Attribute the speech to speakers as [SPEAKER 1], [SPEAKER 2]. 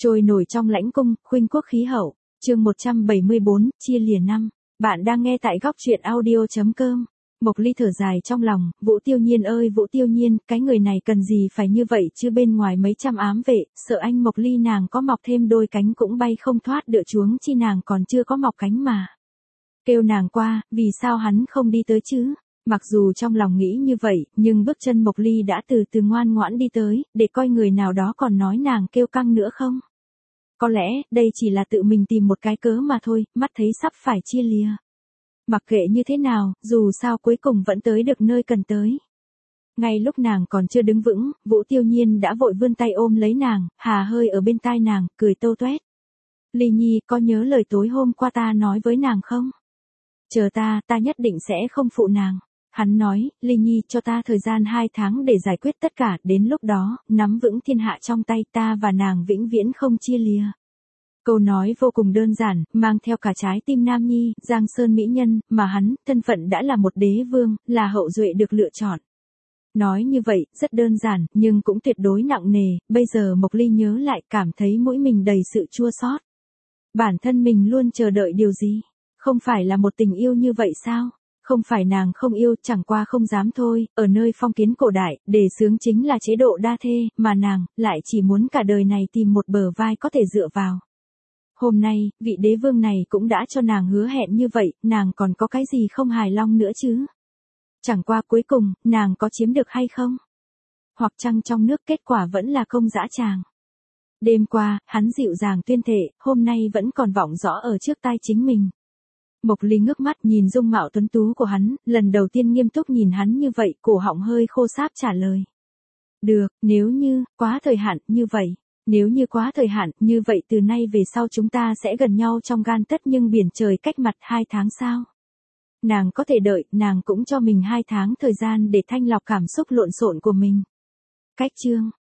[SPEAKER 1] Trôi nổi trong lãnh cung, khuynh quốc khí hậu. Chương 174, chia lìa năm. Bạn đang nghe tại góc truyện audio.com. Mộc Ly thở dài trong lòng, Vũ Tiêu Nhiên ơi Vũ Tiêu Nhiên, cái người này cần gì phải như vậy chứ, bên ngoài mấy trăm ám vệ, sợ anh Mộc Ly nàng có mọc thêm đôi cánh cũng bay không thoát được, chuống chi nàng còn chưa có mọc cánh mà. Kêu nàng qua, vì sao hắn không đi tới chứ? Mặc dù trong lòng nghĩ như vậy, nhưng bước chân Mộc Ly đã từ từ ngoan ngoãn đi tới, để coi người nào đó còn nói nàng kêu căng nữa không. Có lẽ, đây chỉ là tự mình tìm một cái cớ mà thôi, mắt thấy sắp phải chia lìa. Mặc kệ như thế nào, dù sao cuối cùng vẫn tới được nơi cần tới. Ngay lúc nàng còn chưa đứng vững, Vũ Tiêu Nhiên đã vội vươn tay ôm lấy nàng, hà hơi ở bên tai nàng, cười tâu toét. Ly Nhi, có nhớ lời tối hôm qua ta nói với nàng không? Chờ ta nhất định sẽ không phụ nàng. Hắn nói, Ly Nhi, cho ta thời gian 2 tháng để giải quyết tất cả, đến lúc đó, nắm vững thiên hạ trong tay, ta và nàng vĩnh viễn không chia lìa. Câu nói vô cùng đơn giản, mang theo cả trái tim nam nhi, Giang Sơn mỹ nhân, mà hắn, thân phận đã là một đế vương, là hậu duệ được lựa chọn. Nói như vậy, rất đơn giản, nhưng cũng tuyệt đối nặng nề, bây giờ Mộc Ly nhớ lại cảm thấy mũi mình đầy sự chua xót. Bản thân mình luôn chờ đợi điều gì? Không phải là một tình yêu như vậy sao? Không phải nàng không yêu, chẳng qua không dám thôi, ở nơi phong kiến cổ đại, đề xướng chính là chế độ đa thê, mà nàng, lại chỉ muốn cả đời này tìm một bờ vai có thể dựa vào. Hôm nay, vị đế vương này cũng đã cho nàng hứa hẹn như vậy, nàng còn có cái gì không hài lòng nữa chứ? Chẳng qua cuối cùng, nàng có chiếm được hay không? Hoặc chăng trong nước kết quả vẫn là công dã tràng? Đêm qua, hắn dịu dàng tuyên thệ, hôm nay vẫn còn vọng rõ ở trước tai chính mình. Mộc Ly ngước mắt nhìn dung mạo tuấn tú của hắn, lần đầu tiên nghiêm túc nhìn hắn như vậy, cổ họng hơi khô sáp trả lời. Được, nếu như, quá thời hạn, như vậy. Nếu như quá thời hạn, như vậy từ nay về sau chúng ta sẽ gần nhau trong gan tấc nhưng biển trời cách mặt 2 tháng sao? Nàng có thể đợi, nàng cũng cho mình 2 tháng thời gian để thanh lọc cảm xúc lộn xộn của mình. Cách chương.